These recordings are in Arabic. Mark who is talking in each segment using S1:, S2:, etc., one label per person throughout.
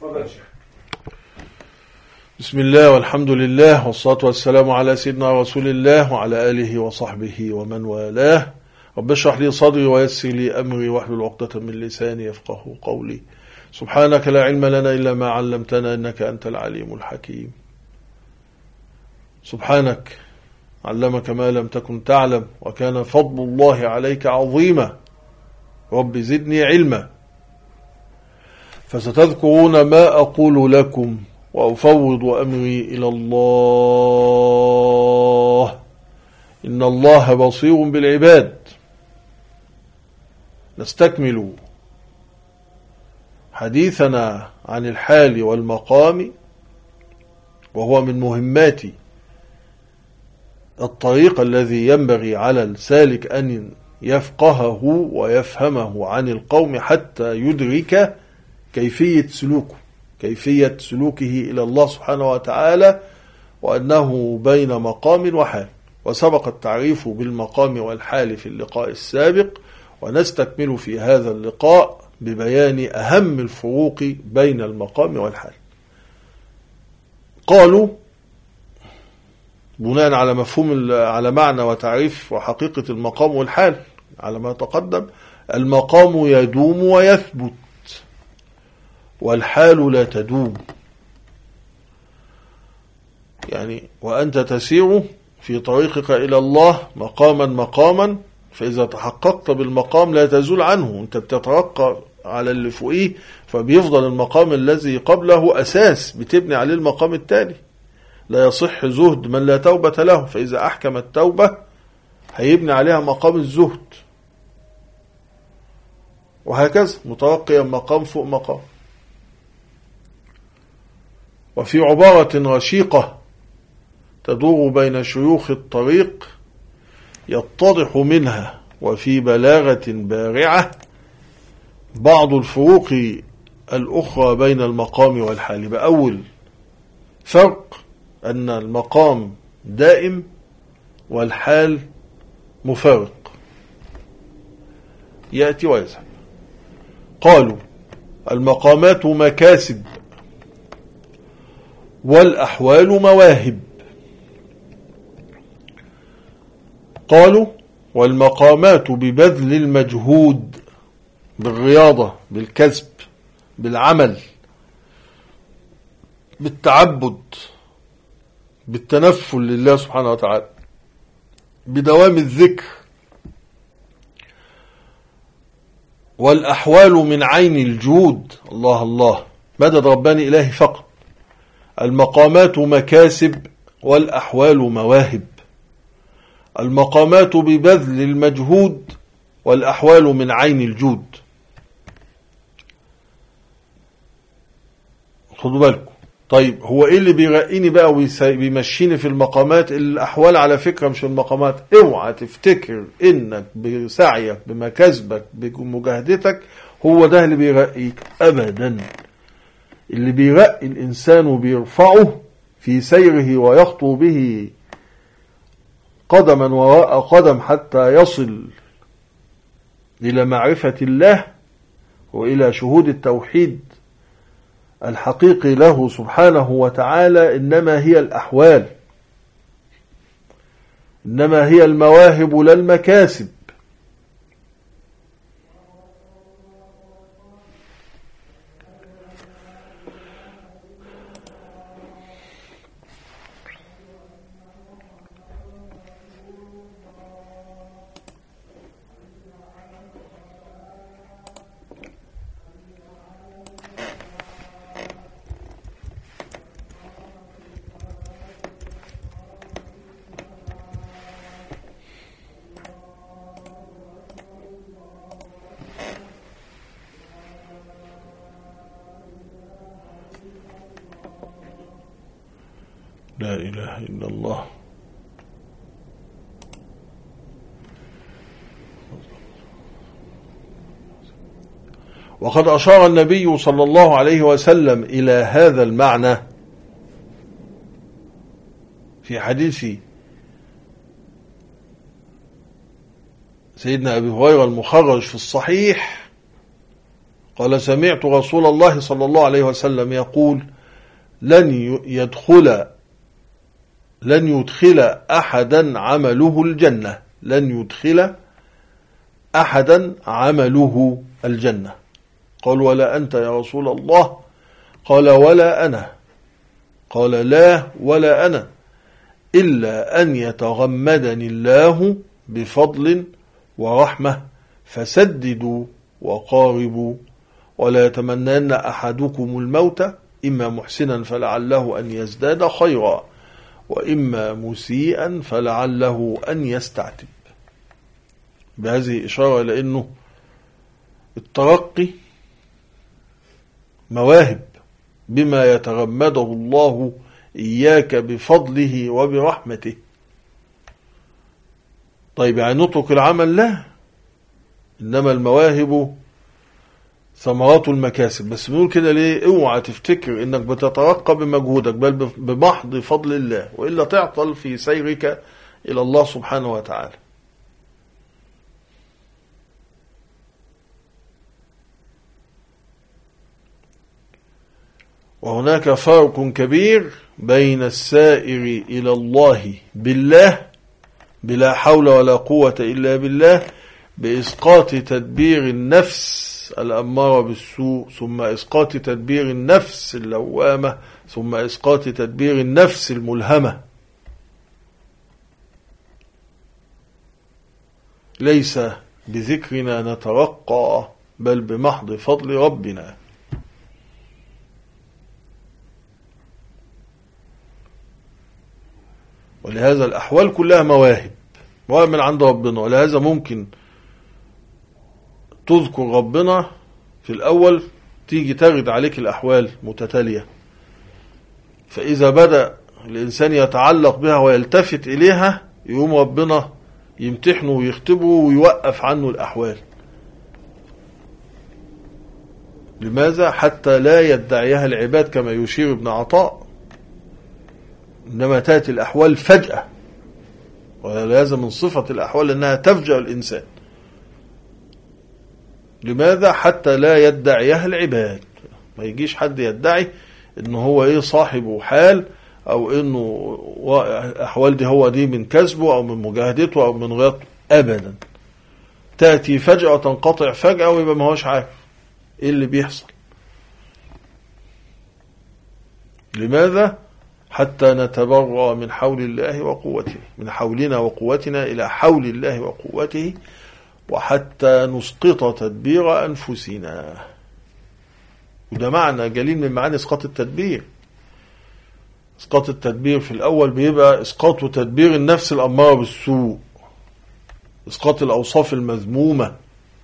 S1: بسم الله والحمد لله والصلاة والسلام على سيدنا رسول الله وعلى آله وصحبه ومن والاه. رب اشرح لي صدري ويسر لي أمري واحلل عقدة من لساني يفقه قولي. سبحانك لا علم لنا إلا ما علمتنا إنك أنت العليم الحكيم. سبحانك علمك ما لم تكن تعلم وكان فضل الله عليك عظيما. رب زدني علما. فستذكرون ما أقول لكم وأفوض أمري إلى الله إن الله بصير بالعباد. نستكمل حديثنا عن الحال والمقام، وهو من مهمات الطريق الذي ينبغي على السالك أن يفقهه ويفهمه عن القوم حتى يدرك كيفية سلوكه إلى الله سبحانه وتعالى، وأنه بين مقام وحال. وسبق التعريف بالمقام والحال في اللقاء السابق، ونستكمل في هذا اللقاء ببيان أهم الفروق بين المقام والحال. قالوا بناء على مفهوم على معنى وتعريف وحقيقة المقام والحال على ما تقدم: المقام يدوم ويثبت، والحال لا تدوم. يعني وأنت تسير في طريقك إلى الله مقاما، فإذا تحققت بالمقام لا تزول عنه، أنت بتترقى على اللي فوقيه، فبيفضل المقام الذي قبله أساس بتبني عليه المقام التالي. لا يصح زهد من لا توبة له، فإذا أحكم التوبة هيبني عليها مقام الزهد، وهكذا مترقيا مقام فوق مقام. وفي عبارة رشيقة تدور بين شيوخ الطريق يتضح منها وفي بلاغة بارعة بعض الفروق الأخرى بين المقام والحال. بأول فرق أن المقام دائم والحال مفارق، يأتي ويذهب. قالوا: المقامات مكاسب والأحوال مواهب. قالوا: والمقامات ببذل المجهود، بالرياضة، بالكسب، بالعمل، بالتعبد، بالتنفل لله سبحانه وتعالى، بدوام الذكر. والأحوال من عين الجود، الله الله، مدد رباني إلهي فقط. المقامات مكاسب والأحوال مواهب. المقامات ببذل المجهود والأحوال من عين الجود. خدوا بالكم. طيب هو ايه اللي بيرقيني بقى وبيمشيني في المقامات؟ الأحوال على فكرة مش المقامات. اوعى تفتكر انك بسعيك بمكاسبك بمجاهدتك هو ده اللي بيرقيك، ابدا. اللي بيرقي الإنسان وبيرفعه في سيره ويخطو به قدما وراء قدم حتى يصل إلى معرفة الله وإلى شهود التوحيد الحقيقي له سبحانه وتعالى، إنما هي الأحوال، إنما هي المواهب لا المكاسب. لا إله إلا الله. وقد أشار النبي صلى الله عليه وسلم إلى هذا المعنى في حديث سيدنا أبي هريرة المخرج في الصحيح. قال سمعت رسول الله صلى الله عليه وسلم يقول لن يدخل أحدا عمله الجنة، لن يدخل أحدا عمله الجنة. قال ولا أنت يا رسول الله؟ قال ولا أنا. قال لا ولا أنا، إلا أن يتغمدني الله بفضل ورحمة فسددوا وقاربوا، ولا يتمنين أحدكم الموت إما محسنا فلعله أن يزداد خيرا، وإما مسيئا فلعله أن يستعتب. بهذه إشارة إلى أنه الترقي مواهب بما يتغمده الله إياك بفضله وبرحمته. طيب يعني نترك العمل؟ لا، إنما المواهب ثمرات المكاسب. بس بنقول كده ليه؟ اوعى تفتكر انك بتترقى بمجهودك، بل بمحض فضل الله، وإلا تعطل في سيرك إلى الله سبحانه وتعالى. وهناك فرق كبير بين السائر إلى الله بالله بلا حول ولا قوة إلا بالله، بإسقاط تدبير النفس الأمارة بالسوء، ثم إسقاط تدبير النفس اللوامة، ثم إسقاط تدبير النفس الملهمة. ليس بذكرنا نترقى، بل بمحض فضل ربنا. ولهذا الأحوال كلها مواهب من عند ربنا، ولهذا ممكن تذكر ربنا في الأول تيجي ترد عليك الأحوال متتالية، فإذا بدأ الإنسان يتعلق بها ويلتفت إليها يقوم ربنا يمتحنه ويختبه ويوقف عنه الأحوال. لماذا؟ حتى لا يدعيها العباد كما يشير ابن عطاء، إنما تأتي الأحوال فجأة، ولازم من صفة الأحوال أنها تفجأ الإنسان. لماذا؟ حتى لا يدعيها العباد، ما يجيش حد يدعي إنه هو صاحب حال، أو إنه أحوال دي هو دي من كسبه أو من مجاهدته أو من غيرته، أبدا. تأتي فجأة وتنقطع فجأة ويبقى ما هوش عارف إيه اللي بيحصل. لماذا؟ حتى نتبرأ من حول الله وقوته، من حولنا وقوتنا إلى حول الله وقوته، وحتى نسقط تدبير أنفسنا. وده معنى جليل من معاني إسقاط التدبير. إسقاط التدبير في الأول بيبقى إسقاط تدبير النفس الأمارة بالسوء، إسقاط الأوصاف المذمومة،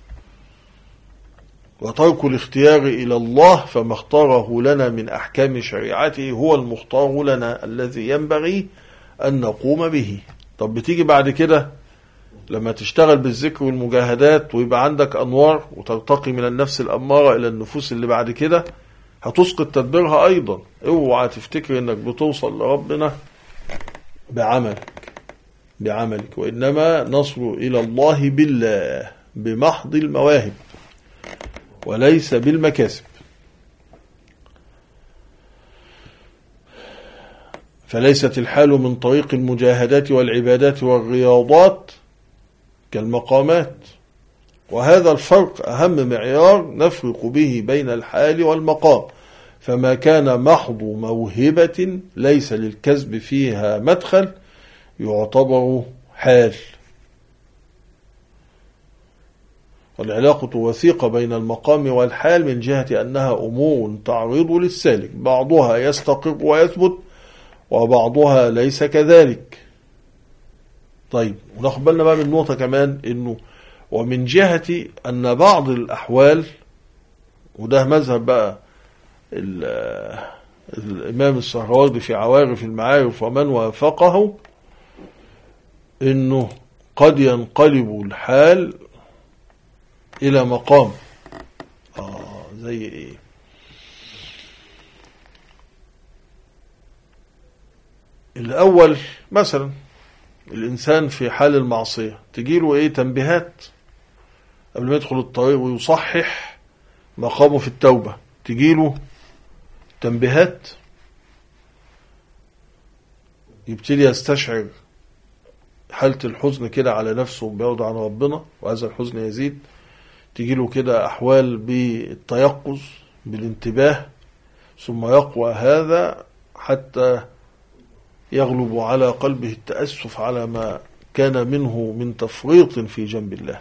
S1: وترك الاختيار إلى الله، فما اختاره لنا من أحكام شريعته هو المختار لنا الذي ينبغي أن نقوم به. طب بتيجي بعد كده لما تشتغل بالذكر والمجاهدات ويبقى عندك أنوار وترتقي من النفس الأمارة إلى النفوس اللي بعد كده، هتسقط تدبيرها أيضا. اوعى تفتكر أنك بتوصل لربنا بعملك، وإنما نصل إلى الله بالله بمحض المواهب وليس بالمكاسب. فليست الحال من طريق المجاهدات والعبادات والرياضات كالمقامات، وهذا الفرق أهم معيار نفرق به بين الحال والمقام. فما كان محض موهبة ليس للكسب فيها مدخل يعتبر حال. والعلاقة وثيقة بين المقام والحال من جهة أنها أمور تعرض للسالك، بعضها يستقر ويثبت وبعضها ليس كذلك. طيب وناخد بالنا بقى من نقطة كمان، إنه ومن جهة أن بعض الأحوال، وده مذهب بقى الإمام السهروردي في عوارف المعارف ومن وافقه، إنه قد ينقلب الحال إلى مقام. زي إيه؟ الأول مثلا الإنسان في حال المعصية تجيله تنبيهات قبل ما يدخل الطريق ويصحح، مقامه في التوبة تجيله تنبيهات، يبتدي يستشعر حالة الحزن كده على نفسه بيعود عن ربنا، وهذا الحزن يزيد. تجيله كده أحوال بالتيقظ بالانتباه، ثم يقوى هذا حتى يغلب على قلبه التأسف على ما كان منه من تفريط في جنب الله.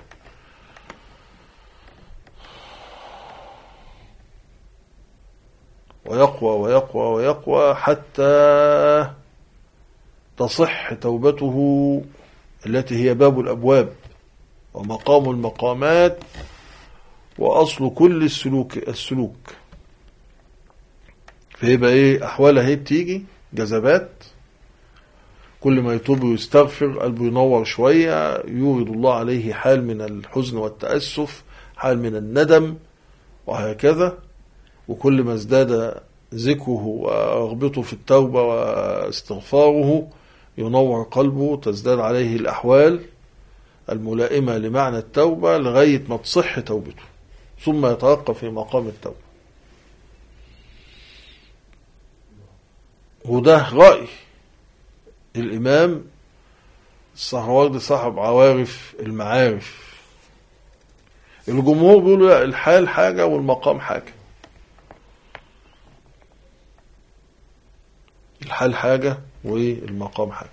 S1: ويقوى ويقوى ويقوى حتى تصح توبته التي هي باب الأبواب ومقام المقامات وأصل كل السلوك. فيبقى ايه أحوالها؟ هي بتيجي جذبات، كل ما يتوب ويستغفر قلبه ينور شوية، يورد الله عليه حال من الحزن والتأسف، حال من الندم، وهكذا. وكل ما ازداد ذكره ورغبته في التوبة واستغفاره ينور قلبه، تزداد عليه الأحوال الملائمة لمعنى التوبة لغاية ما تصح توبته، ثم يتوقف في مقام التوبة. وده رأي الإمام السهروردي صاحب عوارف المعارف. الجمهور بيقولوا لا، الحال حاجة والمقام حاجة. الحال حاجة والمقام حاجة.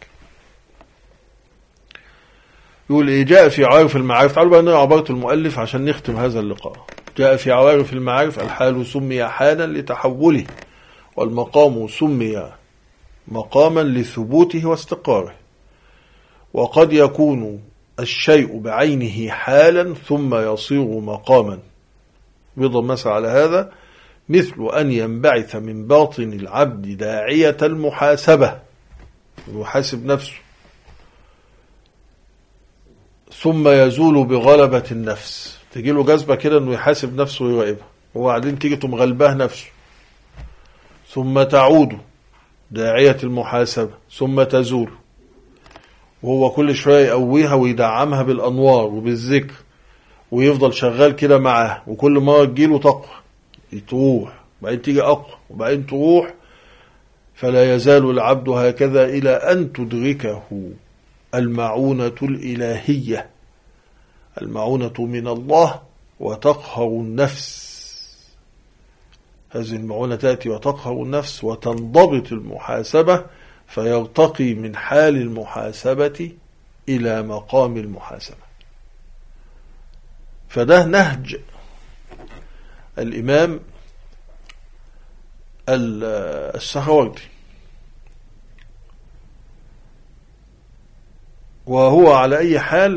S1: يقول إيه؟ جاء في عوارف المعارف، تعالوا بقى نقرأ عبارة المؤلف عشان نختم هذا اللقاء. جاء في عوارف المعارف: الحال سمي حالا لتحوله، والمقام سمي مقاما لثبوته واستقراره. وقد يكون الشيء بعينه حالا ثم يصير مقاما. بيضرب مثل على هذا: مثل أن ينبعث من باطن العبد داعية المحاسبة، يحاسب نفسه، ثم يزول بغلبة النفس. تجيله جذبة كده أنه يحاسب نفسه ويراقبها، وبعدين تيجي تمغلبه نفسه، ثم تعود داعية المحاسبة، ثم تزول، وهو كل شوية يقويها ويدعمها بالأنوار وبالذكر، ويفضل شغال كده معاه، وكل مرة تجيله تقوى تروح، وبعدين تيجي أقوى، وبعدين تروح. فلا يزال العبد هكذا إلى أن تدركه المعونة الإلهية، المعونة من الله، وتقهر النفس. هذه المعونة تأتي وتقهر النفس، وتنضبط المحاسبة، فيرتقي من حال المحاسبة إلى مقام المحاسبة. فده نهج الإمام السهروردي، وهو على أي حال،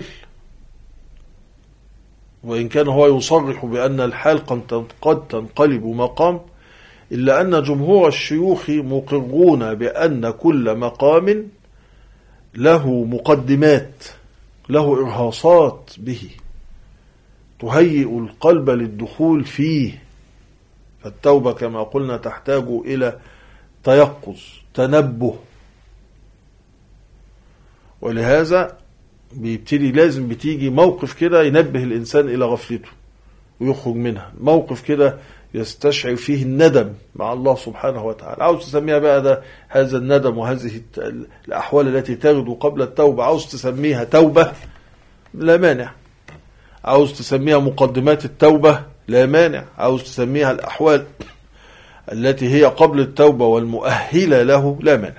S1: وإن كان هو يصرح بأن الحال قد تنقلب مقام، إلا أن جمهور الشيوخ مقرون بأن كل مقام له مقدمات، له إرهاصات به تهيئ القلب للدخول فيه. فالتوبة كما قلنا تحتاج إلى تيقظ، تنبه، ولهذا لازم بتيجي موقف كده ينبه الإنسان إلى غفلته ويخرج منها، موقف كده يستشعر فيه الندم مع الله سبحانه وتعالى. عاوز تسميها بقى ده هذا الندم وهذه الأحوال التي ترد قبل التوبة، عاوز تسميها توبة لا مانع، عاوز تسميها مقدمات التوبة لا مانع، عاوز تسميها الأحوال التي هي قبل التوبة والمؤهلة له لا مانع.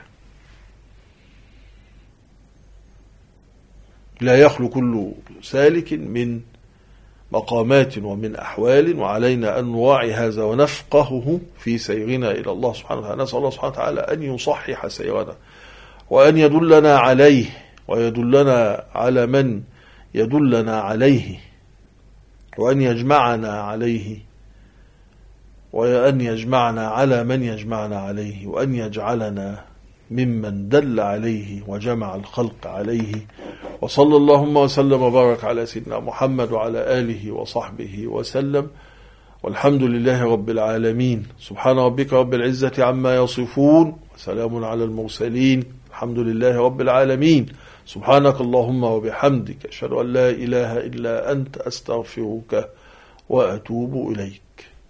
S1: لا يخلو كل سالك من مقامات ومن أحوال، وعلينا أن نراعي هذا ونفقهه في سيرنا إلى الله سبحانه وتعالى. نسأل الله سبحانه وتعالى أن يصحح سيرنا، وأن يدلنا عليه، ويدلنا على من يدلنا عليه، وأن يجمعنا عليه، وأن يجمعنا على من يجمعنا عليه، وأن يجعلنا ممن دل عليه وجمع الخلق عليه. وصلى اللهم وسلم وبارك على سيدنا محمد وعلى آله وصحبه وسلم، والحمد لله رب العالمين. سبحان ربك رب العزة عما يصفون، وسلام على المرسلين، الحمد لله رب العالمين. سبحانك اللهم وبحمدك، أشهد أن لا إله إلا أنت، أستغفرك وأتوب إليك.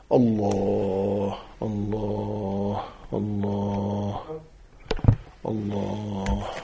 S1: الله الله الله الله.